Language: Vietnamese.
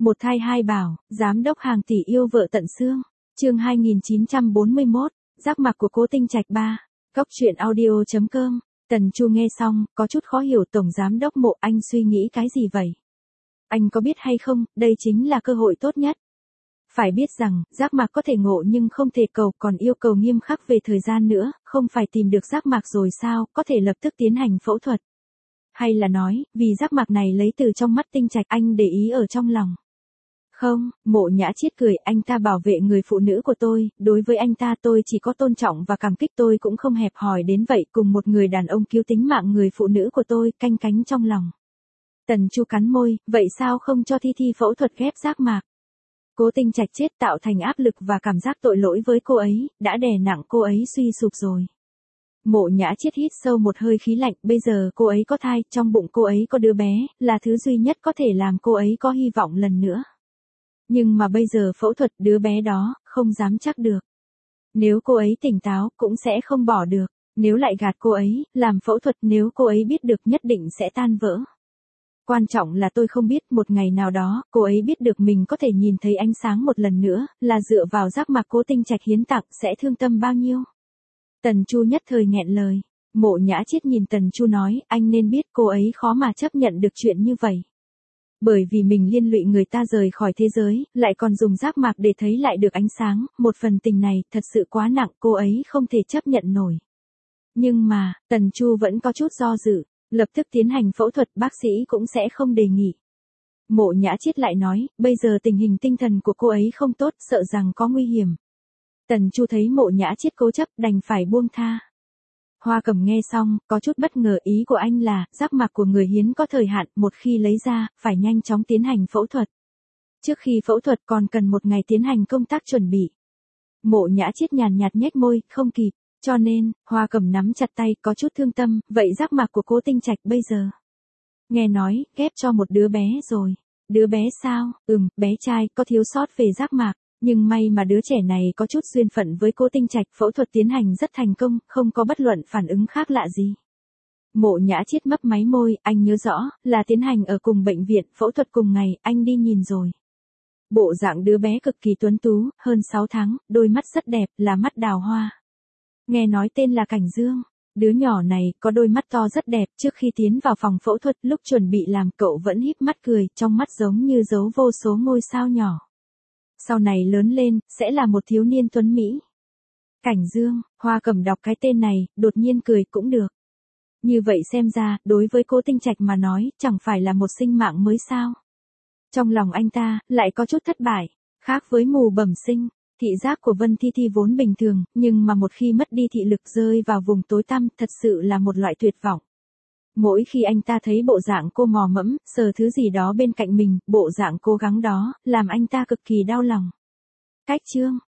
Một thai hai bảo, giám đốc hàng tỷ yêu vợ tận xương. Chương 2941, giác mạc của Cố Tinh Trạch 3. Góc truyện audio.com. Tần Chu nghe xong, có chút khó hiểu. Tổng giám đốc Mộ, anh suy nghĩ cái gì vậy? Anh có biết hay không, đây chính là cơ hội tốt nhất. Phải biết rằng, giác mạc có thể ngộ nhưng không thể cầu, còn yêu cầu nghiêm khắc về thời gian nữa, không phải tìm được giác mạc rồi sao, có thể lập tức tiến hành phẫu thuật. Hay là nói, vì giác mạc này lấy từ trong mắt Tinh Trạch, anh để ý ở trong lòng. Không, Mộ Nhã Chiết cười, anh ta bảo vệ người phụ nữ của tôi, đối với anh ta tôi chỉ có tôn trọng và cảm kích, tôi cũng không hẹp hòi đến vậy, cùng một người đàn ông cứu tính mạng người phụ nữ của tôi, canh cánh trong lòng. Tần Chu cắn môi, vậy sao không cho Thi Thi phẫu thuật ghép giác mạc? Cố Tinh Trạch chết tạo thành áp lực và cảm giác tội lỗi với cô ấy, đã đè nặng cô ấy suy sụp rồi. Mộ Nhã Chiết hít sâu một hơi khí lạnh, bây giờ cô ấy có thai, trong bụng cô ấy có đứa bé, là thứ duy nhất có thể làm cô ấy có hy vọng lần nữa. Nhưng mà bây giờ phẫu thuật đứa bé đó, không dám chắc được. Nếu cô ấy tỉnh táo, cũng sẽ không bỏ được. Nếu lại gạt cô ấy, làm phẫu thuật nếu cô ấy biết được nhất định sẽ tan vỡ. Quan trọng là tôi không biết một ngày nào đó, cô ấy biết được mình có thể nhìn thấy ánh sáng một lần nữa, là dựa vào giác mạc Cố Tinh Trạch hiến tặng sẽ thương tâm bao nhiêu. Tần Chu nhất thời nghẹn lời. Mộ Nhã Chiết nhìn Tần Chu nói, anh nên biết cô ấy khó mà chấp nhận được chuyện như vậy. Bởi vì mình liên lụy người ta rời khỏi thế giới, lại còn dùng giác mạc để thấy lại được ánh sáng, một phần tình này thật sự quá nặng, cô ấy không thể chấp nhận nổi. Nhưng mà, Tần Chu vẫn có chút do dự, lập tức tiến hành phẫu thuật bác sĩ cũng sẽ không đề nghị. Mộ Nhã Chiết lại nói, bây giờ tình hình tinh thần của cô ấy không tốt, sợ rằng có nguy hiểm. Tần Chu thấy Mộ Nhã Chiết cố chấp đành phải buông tha. Hoa Cẩm nghe xong, có chút bất ngờ, ý của anh là, giác mạc của người hiến có thời hạn, một khi lấy ra, phải nhanh chóng tiến hành phẫu thuật. Trước khi phẫu thuật còn cần một ngày tiến hành công tác chuẩn bị. Mộ Nhã Chiết nhàn nhạt nhếch môi, không kịp, cho nên, Hoa Cẩm nắm chặt tay, có chút thương tâm, vậy giác mạc của Cố Tinh Trạch bây giờ? Nghe nói, ghép cho một đứa bé rồi. Đứa bé sao? Bé trai, có thiếu sót về giác mạc. Nhưng may mà đứa trẻ này có chút duyên phận với Cố Tinh Trạch, phẫu thuật tiến hành rất thành công, không có bất luận phản ứng khác lạ gì. Mộ Nhã Chiết mấp máy môi, anh nhớ rõ, là tiến hành ở cùng bệnh viện, phẫu thuật cùng ngày, anh đi nhìn rồi. Bộ dạng đứa bé cực kỳ tuấn tú, hơn 6 tháng, đôi mắt rất đẹp, là mắt đào hoa. Nghe nói tên là Cảnh Dương. Đứa nhỏ này, có đôi mắt to rất đẹp, trước khi tiến vào phòng phẫu thuật, lúc chuẩn bị làm cậu vẫn híp mắt cười, trong mắt giống như giấu vô số ngôi sao nhỏ. Sau này lớn lên, sẽ là một thiếu niên tuấn Mỹ. Cảnh Dương, Hoa Cẩm đọc cái tên này, đột nhiên cười cũng được. Như vậy xem ra, đối với Cố Tinh Trạch mà nói, chẳng phải là một sinh mạng mới sao. Trong lòng anh ta, lại có chút thất bại, khác với mù bẩm sinh, thị giác của Vân Thi Thi vốn bình thường, nhưng mà một khi mất đi thị lực rơi vào vùng tối tăm, thật sự là một loại tuyệt vọng. Mỗi khi anh ta thấy bộ dạng cô mò mẫm, sờ thứ gì đó bên cạnh mình, bộ dạng cố gắng đó, làm anh ta cực kỳ đau lòng. Cách chương,